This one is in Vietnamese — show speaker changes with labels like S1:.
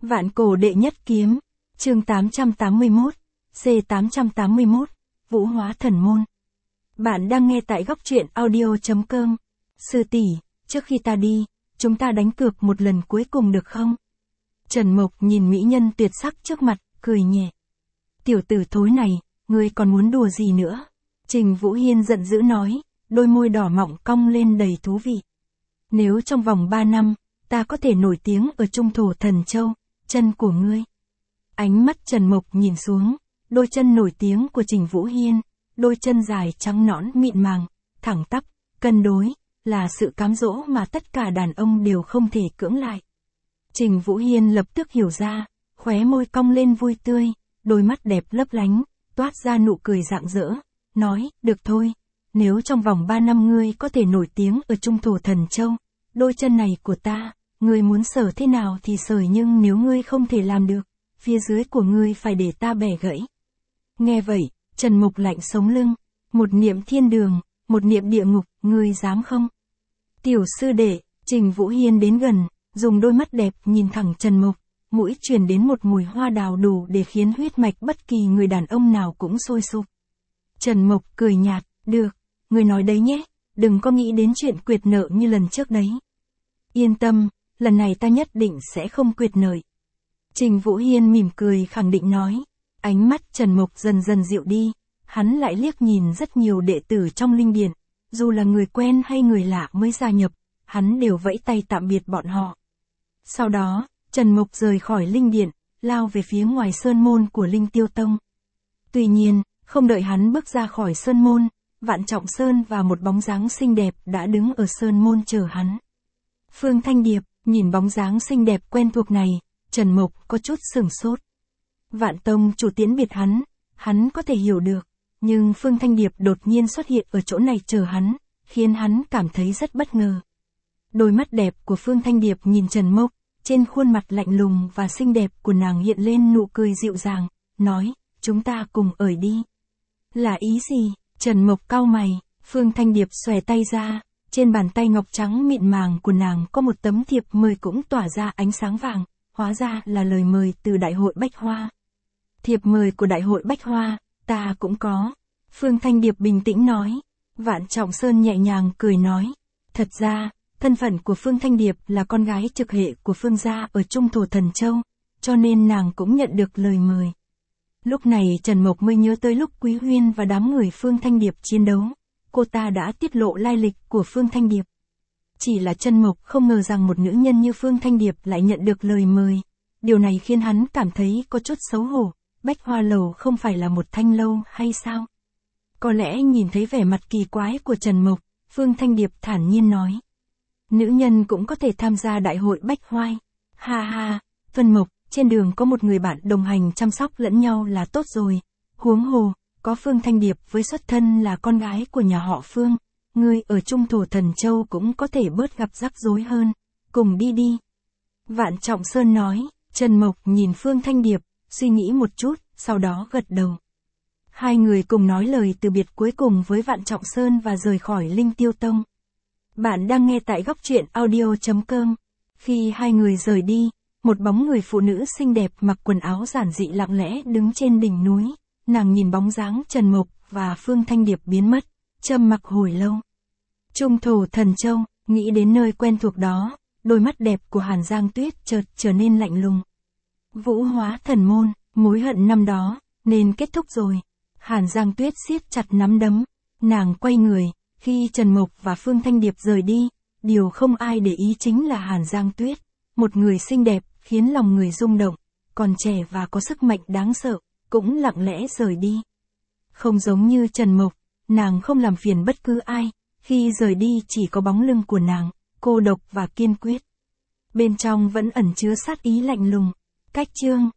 S1: Vạn cổ đệ nhất kiếm, chương 881, C881, Vũ hóa thần môn. Bạn đang nghe tại góc truyện audio.com. Sư tỷ, trước khi ta đi, chúng ta đánh cược một lần cuối cùng được không? Trần Mộc nhìn mỹ nhân tuyệt sắc trước mặt, cười nhẹ. Tiểu tử thối này, ngươi còn muốn đùa gì nữa? Trình Vũ Hiên giận dữ nói, đôi môi đỏ mọng cong lên đầy thú vị. Nếu trong vòng 3 năm, ta có thể nổi tiếng ở Trung Thổ Thần Châu, chân của ngươi. Ánh mắt Trần Mộc nhìn xuống, đôi chân nổi tiếng của Trình Vũ Hiên, đôi chân dài trắng nõn mịn màng, thẳng tắp, cân đối, là sự cám dỗ mà tất cả đàn ông đều không thể cưỡng lại. Trình Vũ Hiên lập tức hiểu ra, khóe môi cong lên vui tươi, đôi mắt đẹp lấp lánh, toát ra nụ cười rạng rỡ, nói, được thôi, nếu trong vòng 3 năm ngươi có thể nổi tiếng ở Trung Thổ Thần Châu, đôi chân này của ta, ngươi muốn sờ thế nào thì sờ, nhưng nếu ngươi không thể làm được, phía dưới của ngươi phải để ta bẻ gãy. Nghe vậy, Trần Mộc lạnh sống lưng, một niệm thiên đường, một niệm địa ngục, ngươi dám không? Tiểu sư đệ, Trình Vũ Hiên đến gần, dùng đôi mắt đẹp nhìn thẳng Trần Mộc, mũi truyền đến một mùi hoa đào đủ để khiến huyết mạch bất kỳ người đàn ông nào cũng sôi sục. Trần Mộc cười nhạt, được, ngươi nói đấy nhé, đừng có nghĩ đến chuyện quyệt nợ như lần trước đấy. Yên tâm, lần này ta nhất định sẽ không quyệt nợ. Trình Vũ Hiên mỉm cười khẳng định nói, ánh mắt Trần Mộc dần dần dịu đi, hắn lại liếc nhìn rất nhiều đệ tử trong linh điện, dù là người quen hay người lạ mới gia nhập, hắn đều vẫy tay tạm biệt bọn họ. Sau đó, Trần Mộc rời khỏi linh điện, lao về phía ngoài sơn môn của Linh Tiêu Tông. Tuy nhiên, không đợi hắn bước ra khỏi sơn môn, Vạn Trọng Sơn và một bóng dáng xinh đẹp đã đứng ở sơn môn chờ hắn. Phương Thanh Điệp, nhìn bóng dáng xinh đẹp quen thuộc này, Trần Mộc có chút sửng sốt. Vạn Tông chủ tiễn biệt hắn có thể hiểu được, nhưng Phương Thanh Điệp đột nhiên xuất hiện ở chỗ này chờ hắn, khiến hắn cảm thấy rất bất ngờ. Đôi mắt đẹp của Phương Thanh Điệp nhìn Trần Mộc, trên khuôn mặt lạnh lùng và xinh đẹp của nàng hiện lên nụ cười dịu dàng, nói, chúng ta cùng ở đi. Là ý gì? Trần Mộc cau mày, Phương Thanh Điệp xòe tay ra, trên bàn tay ngọc trắng mịn màng của nàng có một tấm thiệp mời cũng tỏa ra ánh sáng vàng, hóa ra là lời mời từ Đại hội Bách Hoa. Thiệp mời của Đại hội Bách Hoa, ta cũng có. Phương Thanh Điệp bình tĩnh nói. Vạn Trọng Sơn nhẹ nhàng cười nói. Thật ra, thân phận của Phương Thanh Điệp là con gái trực hệ của Phương gia ở Trung Thổ Thần Châu, cho nên nàng cũng nhận được lời mời. Lúc này Trần Mộc mới nhớ tới lúc Quý Huyên và đám người Phương Thanh Điệp chiến đấu, cô ta đã tiết lộ lai lịch của Phương Thanh Điệp. Chỉ là Trần Mộc không ngờ rằng một nữ nhân như Phương Thanh Điệp lại nhận được lời mời. Điều này khiến hắn cảm thấy có chút xấu hổ. Bách Hoa Lầu không phải là một thanh lâu hay sao? Có lẽ nhìn thấy vẻ mặt kỳ quái của Trần Mộc, Phương Thanh Điệp thản nhiên nói. Nữ nhân cũng có thể tham gia Đại hội Bách Hoai. Ha ha, Vân Mộc, trên đường có một người bạn đồng hành chăm sóc lẫn nhau là tốt rồi. Huống hồ, có Phương Thanh Điệp với xuất thân là con gái của nhà họ Phương. Ngươi ở Trung Thổ Thần Châu cũng có thể bớt gặp rắc rối hơn. Cùng đi đi. Vạn Trọng Sơn nói. Trần Mộc nhìn Phương Thanh Điệp, suy nghĩ một chút, sau đó gật đầu. Hai người cùng nói lời từ biệt cuối cùng với Vạn Trọng Sơn và rời khỏi Linh Tiêu Tông. Bạn đang nghe tại góc truyện audio.com. Khi hai người rời đi, một bóng người phụ nữ xinh đẹp mặc quần áo giản dị lặng lẽ đứng trên đỉnh núi. Nàng nhìn bóng dáng Trần Mộc và Phương Thanh Điệp biến mất, trầm mặc hồi lâu. Trung Thổ Thần Châu, nghĩ đến nơi quen thuộc đó, đôi mắt đẹp của Hàn Giang Tuyết chợt trở nên lạnh lùng. Vũ hóa thần môn, mối hận năm đó, nên kết thúc rồi. Hàn Giang Tuyết siết chặt nắm đấm, nàng quay người, khi Trần Mộc và Phương Thanh Điệp rời đi, điều không ai để ý chính là Hàn Giang Tuyết, một người xinh đẹp, khiến lòng người rung động, còn trẻ và có sức mạnh đáng sợ, cũng lặng lẽ rời đi. Không giống như Trần Mộc, nàng không làm phiền bất cứ ai, khi rời đi chỉ có bóng lưng của nàng, cô độc và kiên quyết. Bên trong vẫn ẩn chứa sát ý lạnh lùng. Cách chương